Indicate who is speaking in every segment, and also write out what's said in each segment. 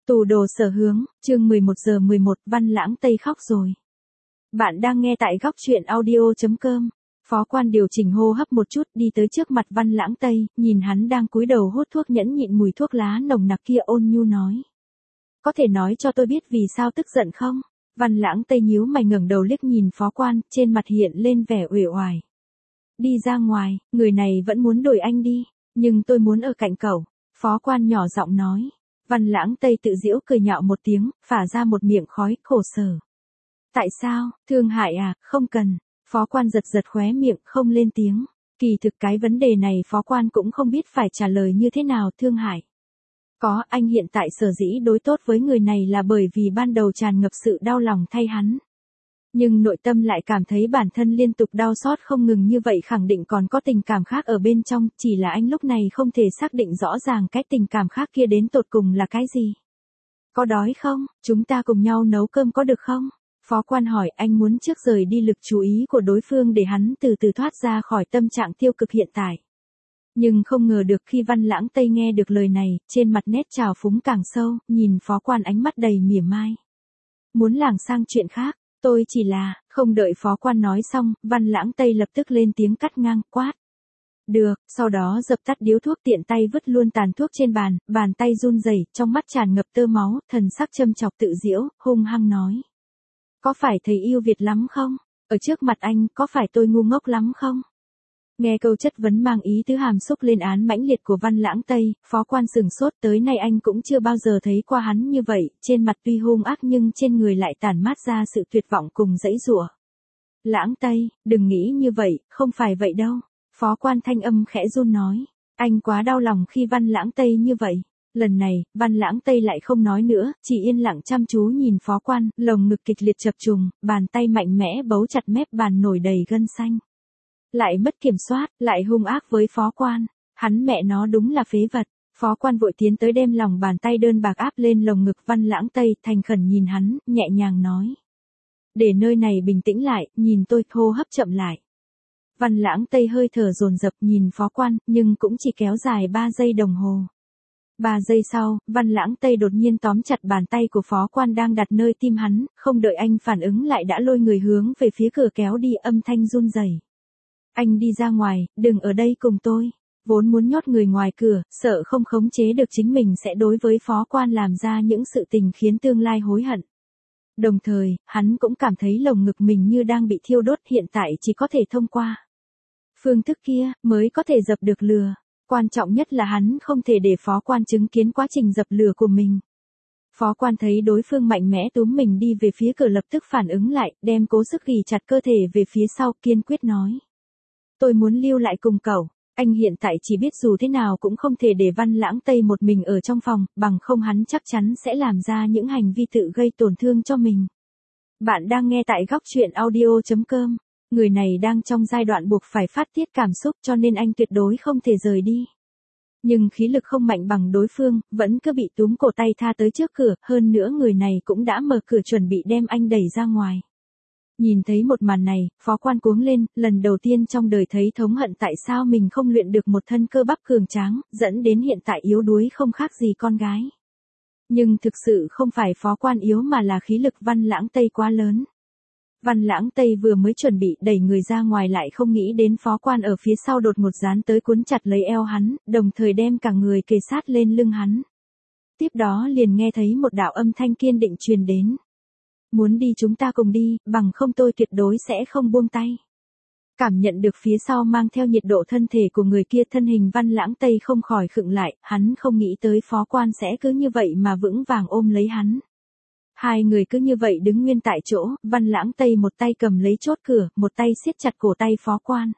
Speaker 1: Tù đồ sở hướng, chương 11:11, Văn Lãng Tây khóc rồi. Bạn đang nghe tại góc truyện audio.com. Phó quan điều chỉnh hô hấp một chút đi tới trước mặt Văn Lãng Tây, nhìn hắn đang cúi đầu hút thuốc nhẫn nhịn mùi thuốc lá nồng nặc kia ôn nhu nói. Có thể nói cho tôi biết vì sao tức giận không? Văn Lãng Tây nhíu mày ngẩng đầu liếc nhìn phó quan, trên mặt hiện lên vẻ uể oải. Đi ra ngoài, người này vẫn muốn đuổi anh đi, nhưng tôi muốn ở cạnh cậu. Phó quan nhỏ giọng nói. Văn Lãng Tây tự giễu cười nhạo một tiếng, phả ra một miệng khói, khổ sở. Tại sao, thương hại à, không cần. Phó quan giật giật khóe miệng, không lên tiếng. Kỳ thực cái vấn đề này phó quan cũng không biết phải trả lời như thế nào, thương hại. Có, anh hiện tại sở dĩ đối tốt với người này là bởi vì ban đầu tràn ngập sự đau lòng thay hắn. Nhưng nội tâm lại cảm thấy bản thân liên tục đau xót không ngừng như vậy, khẳng định còn có tình cảm khác ở bên trong, chỉ là anh lúc này không thể xác định rõ ràng cái tình cảm khác kia đến tột cùng là cái gì. Có đói không? Chúng ta cùng nhau nấu cơm có được không? Phó quan hỏi, anh muốn trước rời đi lực chú ý của đối phương để hắn từ từ thoát ra khỏi tâm trạng tiêu cực hiện tại. Nhưng không ngờ được khi Văn Lãng Tây nghe được lời này, trên mặt nét trào phúng càng sâu, nhìn phó quan ánh mắt đầy mỉa mai. Muốn lảng sang chuyện khác. Tôi chỉ là, không đợi phó quan nói xong, Văn Lãng Tây lập tức lên tiếng cắt ngang, quát. Được, sau đó dập tắt điếu thuốc tiện tay vứt luôn tàn thuốc trên bàn, bàn tay run rẩy, trong mắt tràn ngập tơ máu, thần sắc châm chọc tự giễu, hung hăng nói. Có phải thầy yêu Việt lắm không? Ở trước mặt anh, có phải tôi ngu ngốc lắm không? Nghe câu chất vấn mang ý tứ hàm xúc lên án mãnh liệt của Văn Lãng Tây, phó quan sừng sốt, tới nay anh cũng chưa bao giờ thấy qua hắn như vậy, trên mặt tuy hung ác nhưng trên người lại tản mát ra sự tuyệt vọng cùng giãy giụa. Lãng Tây, đừng nghĩ như vậy, không phải vậy đâu. Phó quan thanh âm khẽ run nói, anh quá đau lòng khi Văn Lãng Tây như vậy. Lần này, Văn Lãng Tây lại không nói nữa, chỉ yên lặng chăm chú nhìn phó quan, lồng ngực kịch liệt chập trùng, bàn tay mạnh mẽ bấu chặt mép bàn nổi đầy gân xanh. Lại mất kiểm soát, lại hung ác với phó quan. Hắn mẹ nó đúng là phế vật. Phó quan vội tiến tới đem lòng bàn tay đơn bạc áp lên lồng ngực Văn Lãng Tây, thành khẩn nhìn hắn, nhẹ nhàng nói. Để nơi này bình tĩnh lại, nhìn tôi, hô hấp chậm lại. Văn Lãng Tây hơi thở dồn dập nhìn phó quan, nhưng cũng chỉ kéo dài 3 giây đồng hồ. 3 giây sau, Văn Lãng Tây đột nhiên tóm chặt bàn tay của phó quan đang đặt nơi tim hắn, không đợi anh phản ứng lại đã lôi người hướng về phía cửa kéo đi, âm thanh run rẩy. Anh đi ra ngoài, đừng ở đây cùng tôi. Vốn muốn nhốt người ngoài cửa, sợ không khống chế được chính mình sẽ đối với phó quan làm ra những sự tình khiến tương lai hối hận. Đồng thời, hắn cũng cảm thấy lồng ngực mình như đang bị thiêu đốt, hiện tại chỉ có thể thông qua phương thức kia, mới có thể dập được lửa. Quan trọng nhất là hắn không thể để phó quan chứng kiến quá trình dập lửa của mình. Phó quan thấy đối phương mạnh mẽ túm mình đi về phía cửa lập tức phản ứng lại, đem cố sức ghì chặt cơ thể về phía sau, kiên quyết nói. Tôi muốn lưu lại cùng cậu, anh hiện tại chỉ biết dù thế nào cũng không thể để Văn Lãng Tây một mình ở trong phòng, bằng không hắn chắc chắn sẽ làm ra những hành vi tự gây tổn thương cho mình. Bạn đang nghe tại góc truyện audio.com, người này đang trong giai đoạn buộc phải phát tiết cảm xúc cho nên anh tuyệt đối không thể rời đi. Nhưng khí lực không mạnh bằng đối phương, vẫn cứ bị túm cổ tay tha tới trước cửa, hơn nữa người này cũng đã mở cửa chuẩn bị đem anh đẩy ra ngoài. Nhìn thấy một màn này, phó quan cuống lên, lần đầu tiên trong đời thấy thống hận tại sao mình không luyện được một thân cơ bắp cường tráng, dẫn đến hiện tại yếu đuối không khác gì con gái. Nhưng thực sự không phải phó quan yếu mà là khí lực Văn Lãng Tây quá lớn. Văn Lãng Tây vừa mới chuẩn bị đẩy người ra ngoài lại không nghĩ đến phó quan ở phía sau đột ngột dán tới cuốn chặt lấy eo hắn, đồng thời đem cả người kề sát lên lưng hắn. Tiếp đó liền nghe thấy một đạo âm thanh kiên định truyền đến. Muốn đi chúng ta cùng đi, bằng không tôi tuyệt đối sẽ không buông tay. Cảm nhận được phía sau mang theo nhiệt độ thân thể của người kia, thân hình Văn Lãng Tây không khỏi khựng lại, hắn không nghĩ tới phó quan sẽ cứ như vậy mà vững vàng ôm lấy hắn. Hai người cứ như vậy đứng nguyên tại chỗ, Văn Lãng Tây một tay cầm lấy chốt cửa, một tay siết chặt cổ tay phó quan.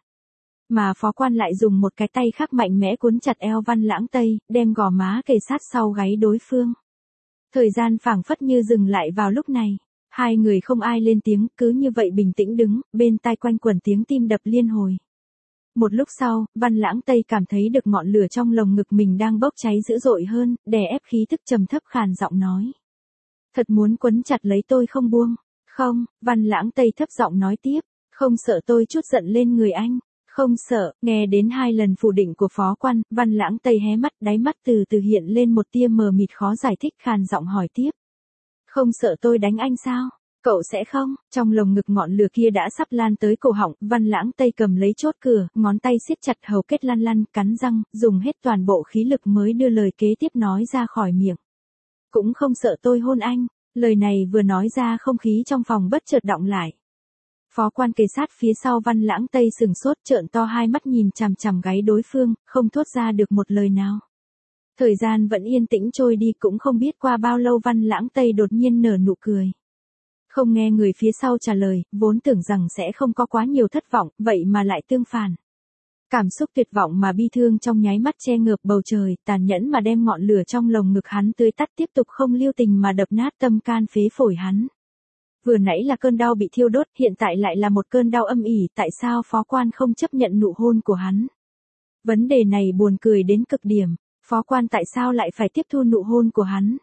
Speaker 1: Mà phó quan lại dùng một cái tay khác mạnh mẽ cuốn chặt eo Văn Lãng Tây, đem gò má kề sát sau gáy đối phương. Thời gian phảng phất như dừng lại vào lúc này. Hai người không ai lên tiếng, cứ như vậy bình tĩnh đứng, bên tai quanh quẩn tiếng tim đập liên hồi. Một lúc sau, Văn Lãng Tây cảm thấy được ngọn lửa trong lồng ngực mình đang bốc cháy dữ dội hơn, đè ép khí tức trầm thấp khàn giọng nói. Thật muốn quấn chặt lấy tôi không buông. Không, Văn Lãng Tây thấp giọng nói tiếp, không sợ tôi chút giận lên người anh. Không sợ, nghe đến 2 lần phủ định của Phó Quan, Văn Lãng Tây hé mắt, đáy mắt từ từ hiện lên một tia mờ mịt khó giải thích, khàn giọng hỏi tiếp. Không sợ tôi đánh anh sao? Cậu sẽ không? Trong lồng ngực ngọn lửa kia đã sắp lan tới cổ họng, Văn Lãng Tây cầm lấy chốt cửa, ngón tay siết chặt hầu kết lăn lăn, cắn răng, dùng hết toàn bộ khí lực mới đưa lời kế tiếp nói ra khỏi miệng. Cũng không sợ tôi hôn anh. Lời này vừa nói ra không khí trong phòng bất chợt đọng lại. Phó Quan kề sát phía sau Văn Lãng Tây sừng sốt, trợn to hai mắt nhìn chằm chằm gáy đối phương, không thốt ra được một lời nào. Thời gian vẫn yên tĩnh trôi đi, cũng không biết qua bao lâu Văn Lãng Tây đột nhiên nở nụ cười. Không nghe người phía sau trả lời, vốn tưởng rằng sẽ không có quá nhiều thất vọng, vậy mà lại tương phản. Cảm xúc tuyệt vọng mà bi thương trong nháy mắt che ngợp bầu trời, tàn nhẫn mà đem ngọn lửa trong lồng ngực hắn tưới tắt, tiếp tục không lưu tình mà đập nát tâm can phế phổi hắn. Vừa nãy là cơn đau bị thiêu đốt, hiện tại lại là một cơn đau âm ỉ, tại sao Phó Quan không chấp nhận nụ hôn của hắn? Vấn đề này buồn cười đến cực điểm, Phó Quan tại sao lại phải tiếp thu nụ hôn của hắn?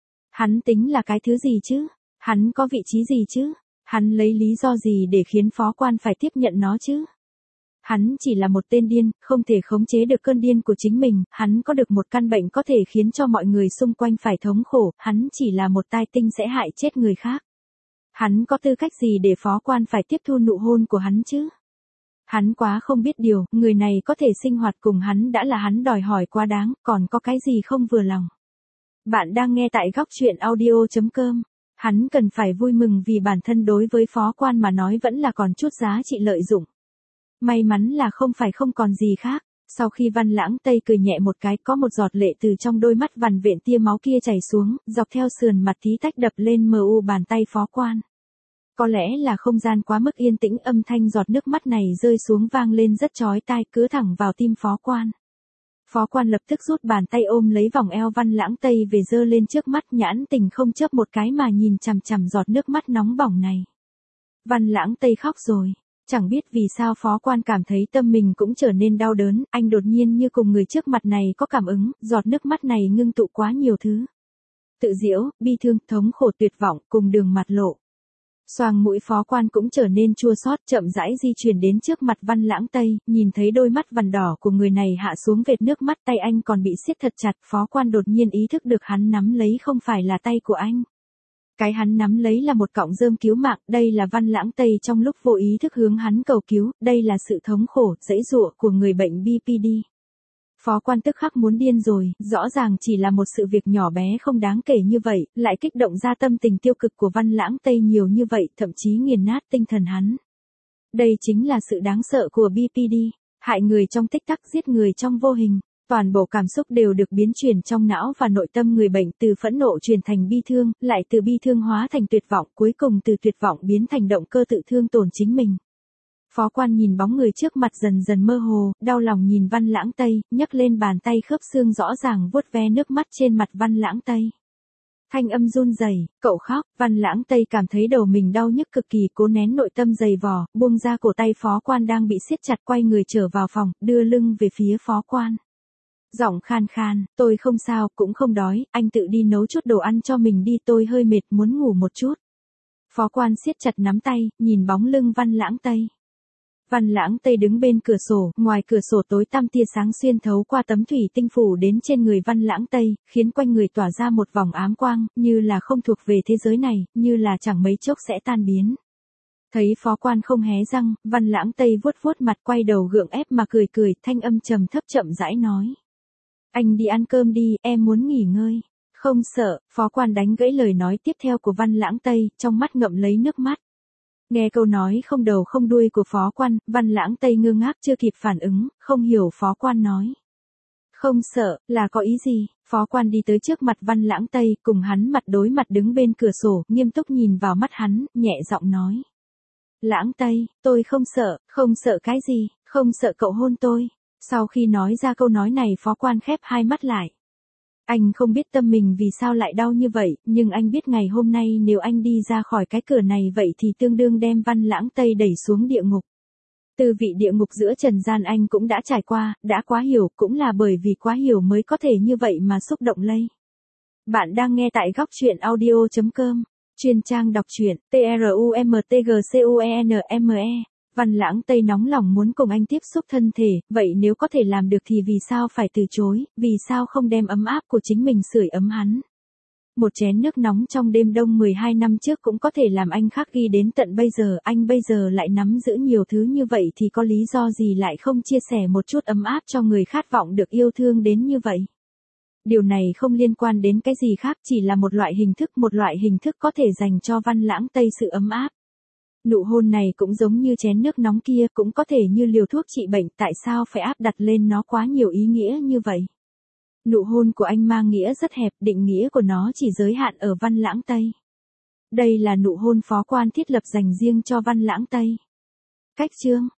Speaker 1: Hắn tính là cái thứ gì chứ? Hắn có vị trí gì chứ? Hắn lấy lý do gì để khiến Phó Quan phải tiếp nhận nó chứ? Hắn chỉ là một tên điên, không thể khống chế được cơn điên của chính mình, hắn có được một căn bệnh có thể khiến cho mọi người xung quanh phải thống khổ, hắn chỉ là một tai tinh sẽ hại chết người khác. Hắn có tư cách gì để Phó Quan phải tiếp thu nụ hôn của hắn chứ? Hắn quá không biết điều, người này có thể sinh hoạt cùng hắn đã là hắn đòi hỏi quá đáng, còn có cái gì không vừa lòng. Bạn đang nghe tại góc truyện audio.com. Hắn cần phải vui mừng vì bản thân đối với Phó Quan mà nói vẫn là còn chút giá trị lợi dụng. May mắn là không phải không còn gì khác. Sau khi Văn Lãng Tây cười nhẹ một cái, có một giọt lệ từ trong đôi mắt vằn vện tia máu kia chảy xuống, dọc theo sườn mặt tí tách đập lên mờ u bàn tay Phó Quan. Có lẽ là không gian quá mức yên tĩnh, âm thanh giọt nước mắt này rơi xuống vang lên rất chói tai, cứ thẳng vào tim Phó Quan. Phó Quan lập tức rút bàn tay ôm lấy vòng eo Văn Lãng Tây về giơ lên trước mắt, nhãn tình không chớp một cái mà nhìn chằm chằm giọt nước mắt nóng bỏng này. Văn Lãng Tây khóc rồi. Chẳng biết vì sao Phó Quan cảm thấy tâm mình cũng trở nên đau đớn, anh đột nhiên như cùng người trước mặt này có cảm ứng, giọt nước mắt này ngưng tụ quá nhiều thứ. Tự giễu, bi thương, thống khổ, tuyệt vọng, cùng đường mặt lộ. Xoang mũi Phó Quan cũng trở nên chua xót, chậm rãi di chuyển đến trước mặt Văn Lãng Tây, nhìn thấy đôi mắt vằn đỏ của người này hạ xuống vệt nước mắt, tay anh còn bị siết thật chặt, Phó Quan đột nhiên ý thức được hắn nắm lấy không phải là tay của anh. Cái hắn nắm lấy là một cọng rơm cứu mạng, đây là Văn Lãng Tây trong lúc vô ý thức hướng hắn cầu cứu, đây là sự thống khổ, giãy giụa của người bệnh BPD. Phó Quan tức khắc muốn điên rồi, rõ ràng chỉ là một sự việc nhỏ bé không đáng kể như vậy, lại kích động ra tâm tình tiêu cực của Văn Lãng Tây nhiều như vậy, thậm chí nghiền nát tinh thần hắn. Đây chính là sự đáng sợ của BPD, hại người trong tích tắc, giết người trong vô hình. Toàn bộ cảm xúc đều được biến chuyển trong não và nội tâm người bệnh, từ phẫn nộ chuyển thành bi thương, lại từ bi thương hóa thành tuyệt vọng, cuối cùng từ tuyệt vọng biến thành động cơ tự thương tổn chính mình. Phó Quan nhìn bóng người trước mặt dần dần mơ hồ, đau lòng nhìn Văn Lãng Tây, nhấc lên bàn tay khớp xương rõ ràng vuốt ve nước mắt trên mặt Văn Lãng Tây. Thanh âm run rẩy, cậu khóc, Văn Lãng Tây cảm thấy đầu mình đau nhức cực kỳ, cố nén nội tâm dày vò, buông ra cổ tay Phó Quan đang bị siết chặt, quay người trở vào phòng, đưa lưng về phía Phó Quan. Giọng khan khan, tôi không sao, cũng không đói, anh tự đi nấu chút đồ ăn cho mình đi, tôi hơi mệt, muốn ngủ một chút. Phó Quan siết chặt nắm tay, nhìn bóng lưng Văn Lãng Tây. Văn Lãng Tây đứng bên cửa sổ, ngoài cửa sổ tối tăm tia sáng xuyên thấu qua tấm thủy tinh phủ đến trên người Văn Lãng Tây, khiến quanh người tỏa ra một vòng ám quang, như là không thuộc về thế giới này, như là chẳng mấy chốc sẽ tan biến. Thấy Phó Quan không hé răng, Văn Lãng Tây vuốt vuốt mặt, quay đầu gượng ép mà cười cười, thanh âm trầm thấp chậm rãi nói. Anh đi ăn cơm đi, em muốn nghỉ ngơi. Không sợ, Phó Quan đánh gãy lời nói tiếp theo của Văn Lãng Tây, trong mắt ngậm lấy nước mắt. Nghe câu nói không đầu không đuôi của Phó Quan, Văn Lãng Tây ngơ ngác chưa kịp phản ứng, không hiểu Phó Quan nói. Không sợ, là có ý gì? Phó Quan đi tới trước mặt Văn Lãng Tây, cùng hắn mặt đối mặt đứng bên cửa sổ, nghiêm túc nhìn vào mắt hắn, nhẹ giọng nói. Lãng Tây, tôi không sợ cái gì, không sợ cậu hôn tôi. Sau khi nói ra câu nói này, Phó Quan khép hai mắt lại. Anh không biết tâm mình vì sao lại đau như vậy, nhưng anh biết ngày hôm nay nếu anh đi ra khỏi cái cửa này vậy thì tương đương đem Văn Lãng Tây đẩy xuống địa ngục. Tư vị địa ngục giữa trần gian anh cũng đã trải qua, đã quá hiểu, cũng là bởi vì quá hiểu mới có thể như vậy mà xúc động lây. Bạn đang nghe tại góc truyện audio.com, chuyên trang đọc truyện, TRUMTGCUENME. Văn Lãng Tây nóng lòng muốn cùng anh tiếp xúc thân thể, vậy nếu có thể làm được thì vì sao phải từ chối, vì sao không đem ấm áp của chính mình sưởi ấm hắn. Một chén nước nóng trong đêm đông 12 năm trước cũng có thể làm anh khắc ghi đến tận bây giờ, anh bây giờ lại nắm giữ nhiều thứ như vậy thì có lý do gì lại không chia sẻ một chút ấm áp cho người khát vọng được yêu thương đến như vậy. Điều này không liên quan đến cái gì khác, chỉ là một loại hình thức có thể dành cho Văn Lãng Tây sự ấm áp. Nụ hôn này cũng giống như chén nước nóng kia, cũng có thể như liều thuốc trị bệnh, tại sao phải áp đặt lên nó quá nhiều ý nghĩa như vậy? Nụ hôn của anh mang nghĩa rất hẹp, định nghĩa của nó chỉ giới hạn ở Văn Lãng Tây. Đây là nụ hôn Phó Quan thiết lập dành riêng cho Văn Lãng Tây. Cách chương